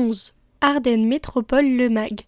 11. Ardennes Métropole Le Mag.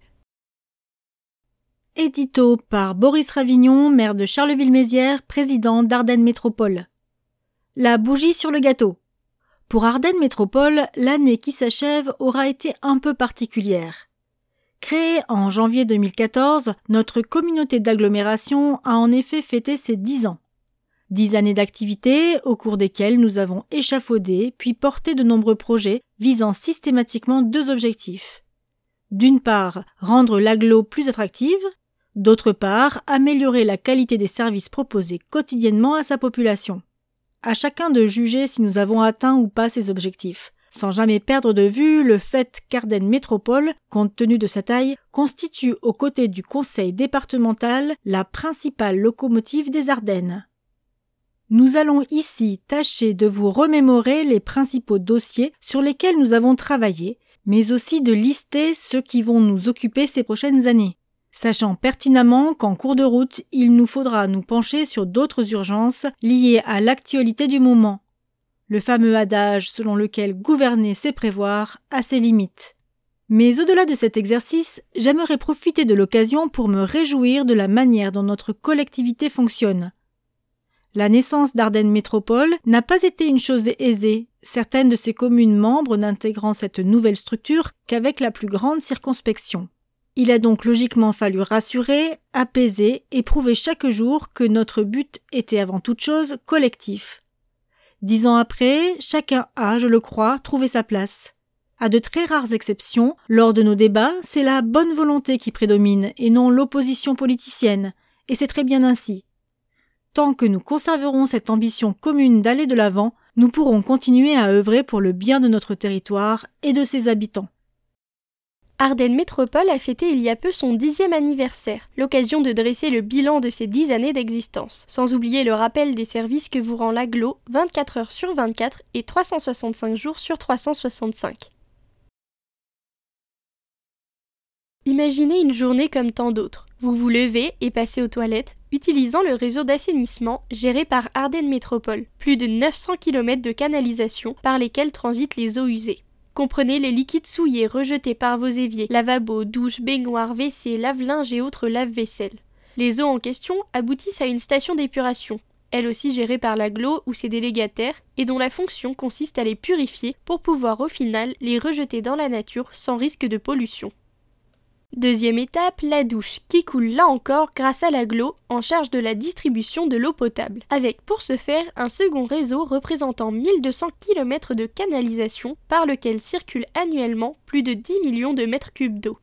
Édito par Boris Ravignon, maire de Charleville-Mézières, président d'Ardennes Métropole. La bougie sur le gâteau. Pour Ardennes Métropole, l'année qui s'achève aura été un peu particulière. Créée en janvier 2014, notre communauté d'agglomération a en effet fêté ses 10 ans. 10 années d'activité au cours desquelles nous avons échafaudé puis porté de nombreux projets visant systématiquement 2 objectifs. D'une part, rendre l'agglo plus attractive, d'autre part, améliorer la qualité des services proposés quotidiennement à sa population. À chacun de juger si nous avons atteint ou pas ces objectifs, sans jamais perdre de vue le fait qu'Ardennes Métropole, compte tenu de sa taille, constitue aux côtés du conseil départemental la principale locomotive des Ardennes. Nous allons ici tâcher de vous remémorer les principaux dossiers sur lesquels nous avons travaillé, mais aussi de lister ceux qui vont nous occuper ces prochaines années, sachant pertinemment qu'en cours de route, il nous faudra nous pencher sur d'autres urgences liées à l'actualité du moment. Le fameux adage selon lequel gouverner c'est prévoir a ses limites. Mais au-delà de cet exercice, j'aimerais profiter de l'occasion pour me réjouir de la manière dont notre collectivité fonctionne. La naissance d'Ardennes Métropole n'a pas été une chose aisée, certaines de ses communes membres n'intégrant cette nouvelle structure qu'avec la plus grande circonspection. Il a donc logiquement fallu rassurer, apaiser et prouver chaque jour que notre but était avant toute chose collectif. 10 ans après, chacun a, je le crois, trouvé sa place. À de très rares exceptions, lors de nos débats, c'est la bonne volonté qui prédomine et non l'opposition politicienne, et c'est très bien ainsi. Tant que nous conserverons cette ambition commune d'aller de l'avant, nous pourrons continuer à œuvrer pour le bien de notre territoire et de ses habitants. Ardennes Métropole a fêté il y a peu son 10e anniversaire, l'occasion de dresser le bilan de ses 10 années d'existence, sans oublier le rappel des services que vous rend l'agglo 24 heures sur 24 et 365 jours sur 365. Imaginez une journée comme tant d'autres. Vous vous levez et passez aux toilettes, utilisant le réseau d'assainissement géré par Ardennes Métropole, plus de 900 km de canalisation par lesquels transitent les eaux usées. Comprenez les liquides souillés rejetés par vos éviers, lavabos, douches, baignoires, WC, lave-linge et autres lave-vaisselle. Les eaux en question aboutissent à une station d'épuration, elle aussi gérée par l'agglo ou ses délégataires, et dont la fonction consiste à les purifier pour pouvoir au final les rejeter dans la nature sans risque de pollution. Deuxième étape, la douche, qui coule là encore grâce à l'agglo en charge de la distribution de l'eau potable, avec pour ce faire un second réseau représentant 1200 km de canalisation par lequel circulent annuellement plus de 10 millions de mètres cubes d'eau.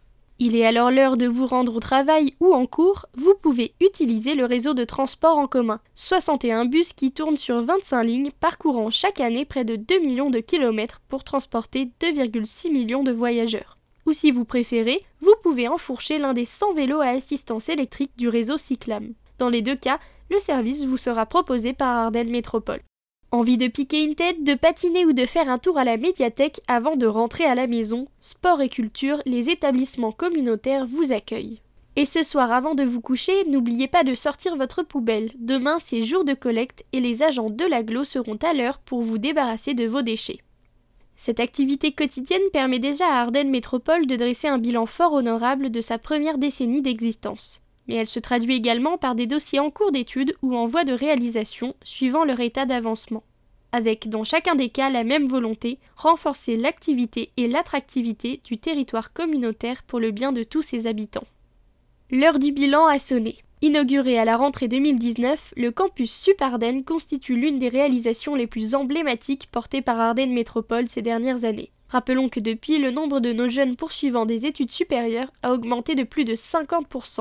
Il est alors l'heure de vous rendre au travail ou en cours, vous pouvez utiliser le réseau de transport en commun, 61 bus qui tournent sur 25 lignes parcourant chaque année près de 2 millions de kilomètres pour transporter 2,6 millions de voyageurs. Ou si vous préférez, vous pouvez enfourcher l'un des 100 vélos à assistance électrique du réseau Cyclam. Dans les deux cas, le service vous sera proposé par Ardennes Métropole. Envie de piquer une tête, de patiner ou de faire un tour à la médiathèque avant de rentrer à la maison, sport et culture, les établissements communautaires vous accueillent. Et ce soir avant de vous coucher, n'oubliez pas de sortir votre poubelle. Demain c'est jour de collecte et les agents de l'agglo seront à l'heure pour vous débarrasser de vos déchets. Cette activité quotidienne permet déjà à Ardennes Métropole de dresser un bilan fort honorable de sa première décennie d'existence. Mais elle se traduit également par des dossiers en cours d'étude ou en voie de réalisation, suivant leur état d'avancement. Avec dans chacun des cas la même volonté, renforcer l'activité et l'attractivité du territoire communautaire pour le bien de tous ses habitants. L'heure du bilan a sonné. Inauguré à la rentrée 2019, le campus Sup Ardennes constitue l'une des réalisations les plus emblématiques portées par Ardennes Métropole ces dernières années. Rappelons que depuis, le nombre de nos jeunes poursuivant des études supérieures a augmenté de plus de 50%.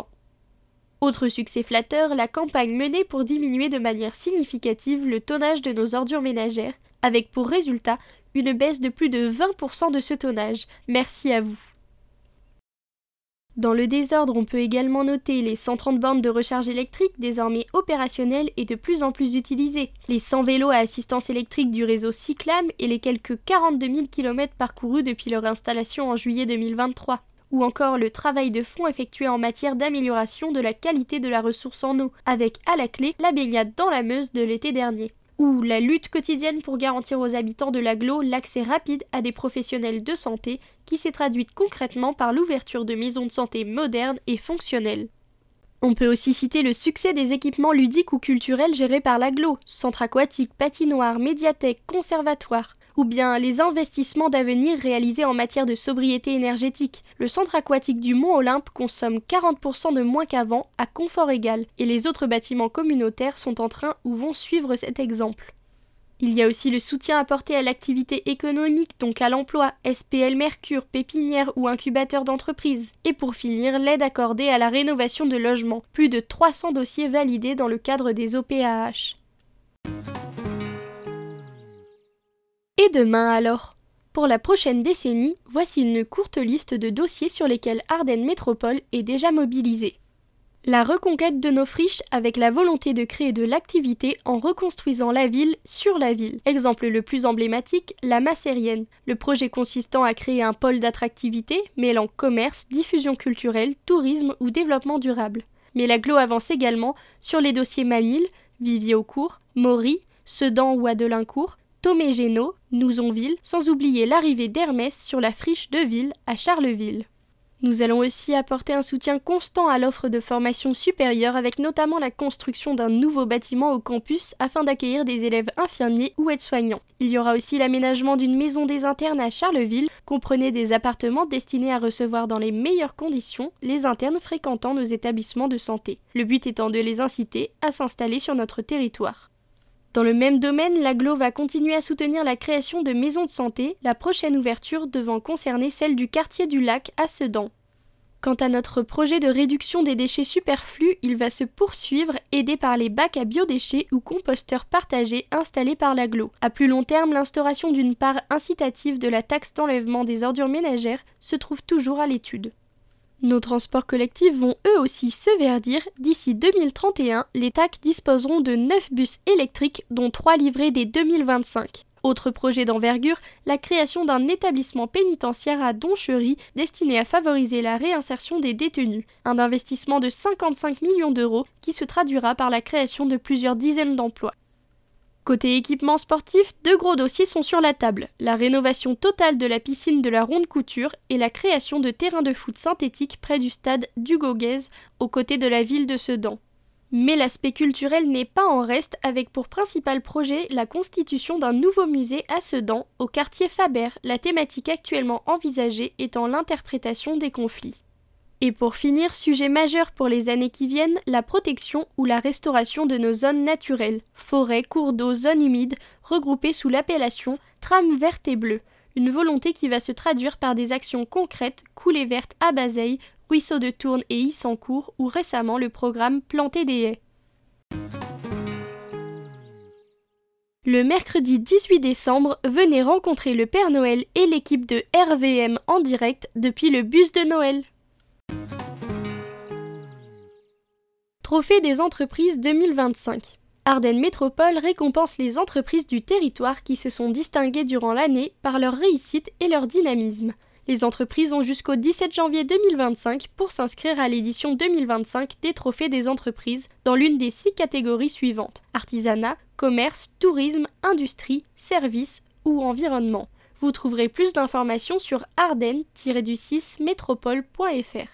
Autre succès flatteur, la campagne menée pour diminuer de manière significative le tonnage de nos ordures ménagères, avec pour résultat une baisse de plus de 20% de ce tonnage. Merci à vous. Dans le désordre, on peut également noter les 130 bornes de recharge électrique désormais opérationnelles et de plus en plus utilisées, les 100 vélos à assistance électrique du réseau Cyclam et les quelques 42 000 km parcourus depuis leur installation en juillet 2023, ou encore le travail de fond effectué en matière d'amélioration de la qualité de la ressource en eau, avec à la clé la baignade dans la Meuse de l'été dernier. ou la lutte quotidienne pour garantir aux habitants de l'agglo l'accès rapide à des professionnels de santé qui s'est traduite concrètement par l'ouverture de maisons de santé modernes et fonctionnelles. On peut aussi citer le succès des équipements ludiques ou culturels gérés par l'agglo, centres aquatiques, patinoires, médiathèques, conservatoires, ou bien les investissements d'avenir réalisés en matière de sobriété énergétique. Le centre aquatique du Mont-Olympe consomme 40% de moins qu'avant à confort égal, et les autres bâtiments communautaires sont en train ou vont suivre cet exemple. Il y a aussi le soutien apporté à l'activité économique, donc à l'emploi, SPL Mercure, pépinière ou incubateur d'entreprise. Et pour finir, l'aide accordée à la rénovation de logements. Plus de 300 dossiers validés dans le cadre des OPAH. Et demain alors ? Pour la prochaine décennie, voici une courte liste de dossiers sur lesquels Ardennes Métropole est déjà mobilisée. La reconquête de nos friches avec la volonté de créer de l'activité en reconstruisant la ville sur la ville. Exemple le plus emblématique, la Massérienne. Le projet consistant à créer un pôle d'attractivité mêlant commerce, diffusion culturelle, tourisme ou développement durable. Mais l'agglo avance également sur les dossiers Manille, Vivier-au-Court, Maury, Sedan ou Adelincourt, Thomé-Génaud, Nouzonville, sans oublier l'arrivée d'Hermès sur la friche de Ville à Charleville. Nous allons aussi apporter un soutien constant à l'offre de formation supérieure avec notamment la construction d'un nouveau bâtiment au campus afin d'accueillir des élèves infirmiers ou aides-soignants. Il y aura aussi l'aménagement d'une maison des internes à Charleville, comprenait des appartements destinés à recevoir dans les meilleures conditions les internes fréquentant nos établissements de santé. Le but étant de les inciter à s'installer sur notre territoire. Dans le même domaine, l'agglo va continuer à soutenir la création de maisons de santé, la prochaine ouverture devant concerner celle du quartier du Lac à Sedan. Quant à notre projet de réduction des déchets superflus, il va se poursuivre, aidé par les bacs à biodéchets ou composteurs partagés installés par l'agglo. À plus long terme, l'instauration d'une part incitative de la taxe d'enlèvement des ordures ménagères se trouve toujours à l'étude. Nos transports collectifs vont eux aussi se verdir. D'ici 2031, les TAC disposeront de 9 bus électriques, dont 3 livrés dès 2025. Autre projet d'envergure, la création d'un établissement pénitentiaire à Donchery destiné à favoriser la réinsertion des détenus. Un investissement de 55 millions d'euros qui se traduira par la création de plusieurs dizaines d'emplois. Côté équipement sportif, 2 gros dossiers sont sur la table. La rénovation totale de la piscine de la Ronde Couture et la création de terrains de foot synthétiques près du stade du Gauguez, aux côtés de la ville de Sedan. Mais l'aspect culturel n'est pas en reste, avec pour principal projet la constitution d'un nouveau musée à Sedan, au quartier Faber, la thématique actuellement envisagée étant l'interprétation des conflits. Et pour finir, sujet majeur pour les années qui viennent, la protection ou la restauration de nos zones naturelles, forêts, cours d'eau, zones humides, regroupées sous l'appellation trame verte et bleue. Une volonté qui va se traduire par des actions concrètes, coulées vertes à Bazeilles, ruisseaux de Tourne et Issancourt, ou récemment le programme Planter des haies. Le mercredi 18 décembre, venez rencontrer le Père Noël et l'équipe de RVM en direct depuis le bus de Noël. Trophée des entreprises 2025. Ardennes Métropole récompense les entreprises du territoire qui se sont distinguées durant l'année par leur réussite et leur dynamisme. Les entreprises ont jusqu'au 17 janvier 2025 pour s'inscrire à l'édition 2025 des Trophées des entreprises dans l'une des 6 catégories suivantes: artisanat, commerce, tourisme, industrie, services ou environnement. Vous trouverez plus d'informations sur ardennes-métropole.fr.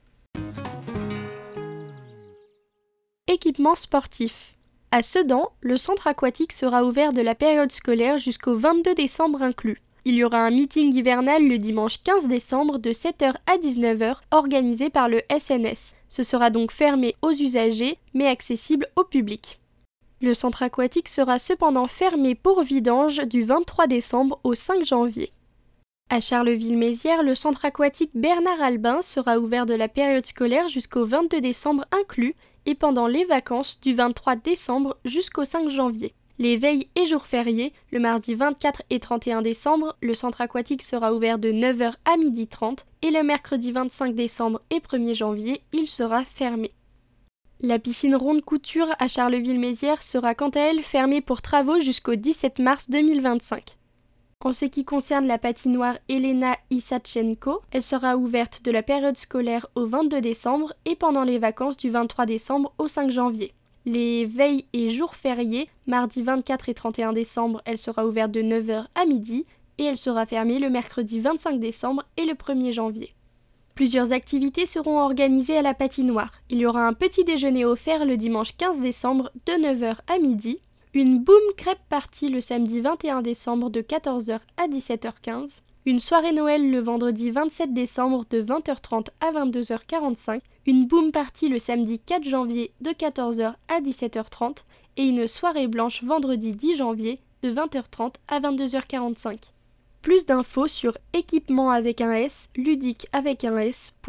Équipement sportif. À Sedan, le centre aquatique sera ouvert de la période scolaire jusqu'au 22 décembre inclus. Il y aura un meeting hivernal le dimanche 15 décembre de 7h à 19h organisé par le SNS. Ce sera donc fermé aux usagers mais accessible au public. Le centre aquatique sera cependant fermé pour vidange du 23 décembre au 5 janvier. À Charleville-Mézières, le centre aquatique Bernard Albin sera ouvert de la période scolaire jusqu'au 22 décembre inclus et pendant les vacances du 23 décembre jusqu'au 5 janvier. Les veilles et jours fériés, le mardi 24 et 31 décembre, le centre aquatique sera ouvert de 9h à 12h30 et le mercredi 25 décembre et 1er janvier, il sera fermé. La piscine Ronde Couture à Charleville-Mézières sera quant à elle fermée pour travaux jusqu'au 17 mars 2025. En ce qui concerne la patinoire Elena Isatchenko, elle sera ouverte de la période scolaire au 22 décembre et pendant les vacances du 23 décembre au 5 janvier. Les veilles et jours fériés, mardi 24 et 31 décembre, elle sera ouverte de 9 h à midi et elle sera fermée le mercredi 25 décembre et le 1er janvier. Plusieurs activités seront organisées à la patinoire. Il y aura un petit déjeuner offert le dimanche 15 décembre de 9 h à midi, une boom crêpe party le samedi 21 décembre de 14 h à 17 h 15, une soirée Noël le vendredi 27 décembre de 20 h 30 à 22 h 45, une boom party le samedi 4 janvier de 14 h à 17 h 30 et une soirée blanche vendredi 10 janvier de 20 h 30 à 22 h 45. Plus d'infos sur équipement avec un S, ludique avec un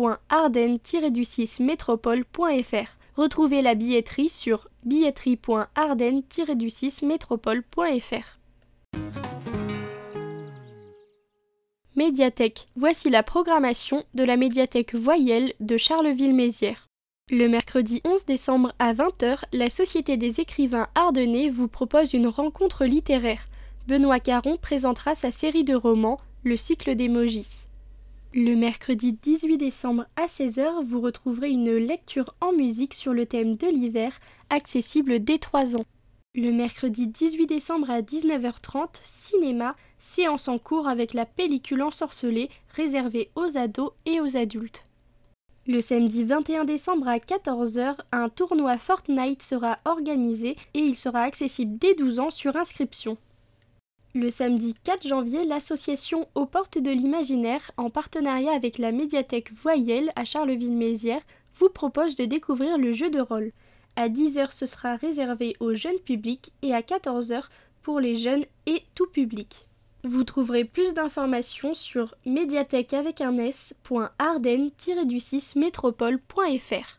S.ardennes-6métropole.fr. Retrouvez la billetterie sur billetterie.ardennes-6métropole.fr. Médiathèque. Voici la programmation de la médiathèque Voyelle de Charleville-Mézières. Le mercredi 11 décembre à 20 h, la Société des écrivains ardennais vous propose une rencontre littéraire. Benoît Caron présentera sa série de romans, Le cycle des Mogis. Le mercredi 18 décembre à 16 h, vous retrouverez une lecture en musique sur le thème de l'hiver, accessible dès 3 ans. Le mercredi 18 décembre à 19 h 30, cinéma, séance en cours avec la pellicule ensorcelée réservée aux ados et aux adultes. Le samedi 21 décembre à 14 h, un tournoi Fortnite sera organisé et il sera accessible dès 12 ans sur inscription. Le samedi 4 janvier, l'association Aux Portes de l'Imaginaire, en partenariat avec la médiathèque Voyelle à Charleville-Mézières, vous propose de découvrir le jeu de rôle. À 10 h, ce sera réservé au jeune public et à 14 h pour les jeunes et tout public. Vous trouverez plus d'informations sur médiathèque avec un s.ardennes-6métropole.fr.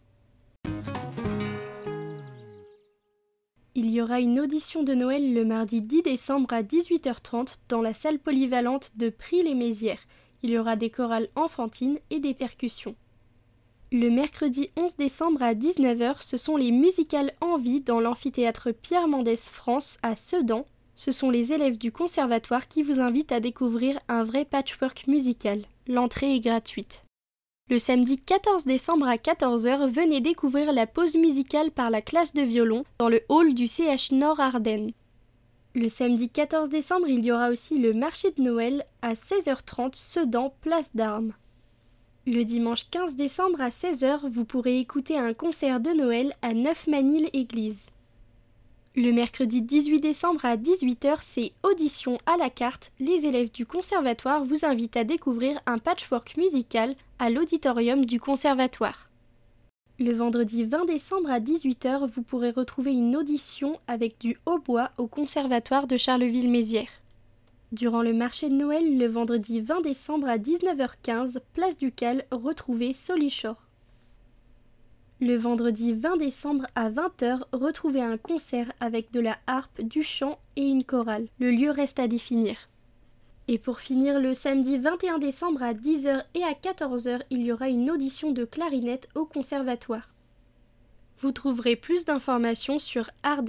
Il y aura une audition de Noël le mardi 10 décembre à 18 h 30 dans la salle polyvalente de Prix-les-Mézières. Il y aura des chorales enfantines et des percussions. Le mercredi 11 décembre à 19 h, ce sont les musicales en vie dans l'amphithéâtre Pierre Mendès France à Sedan. Ce sont les élèves du conservatoire qui vous invitent à découvrir un vrai patchwork musical. L'entrée est gratuite. Le samedi 14 décembre à 14 h, venez découvrir la pause musicale par la classe de violon dans le hall du CH Nord Ardennes. Le samedi 14 décembre, il y aura aussi le marché de Noël à 16 h 30, Sedan, place d'Armes. Le dimanche 15 décembre à 16 h, vous pourrez écouter un concert de Noël à Neufmanille-Église. Le mercredi 18 décembre à 18 h, c'est audition à la carte. Les élèves du conservatoire vous invitent à découvrir un patchwork musical à l'auditorium du conservatoire. Le vendredi 20 décembre à 18 h, vous pourrez retrouver une audition avec du hautbois au conservatoire de Charleville-Mézières. Durant le marché de Noël, le vendredi 20 décembre à 19 h 15, place du Cal, retrouvez Solichor. Le vendredi 20 décembre à 20 h, retrouvez un concert avec de la harpe, du chant et une chorale. Le lieu reste à définir. Et pour finir, le samedi 21 décembre à 10 h et à 14 h, il y aura une audition de clarinette au conservatoire. Vous trouverez plus d'informations sur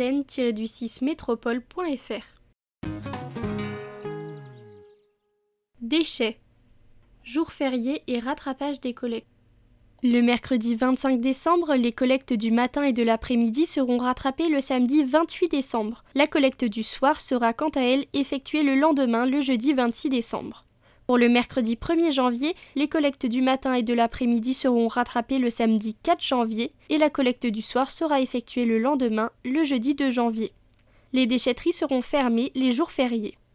ardennes-6métropole.fr. Déchets. Jour férié et rattrapage des collectes. Le mercredi 25 décembre, les collectes du matin et de l'après-midi seront rattrapées le samedi 28 décembre. La collecte du soir sera quant à elle effectuée le lendemain, le jeudi 26 décembre. Pour le mercredi 1er janvier, les collectes du matin et de l'après-midi seront rattrapées le samedi 4 janvier et la collecte du soir sera effectuée le lendemain, le jeudi 2 janvier. Les déchetteries seront fermées les jours fériés.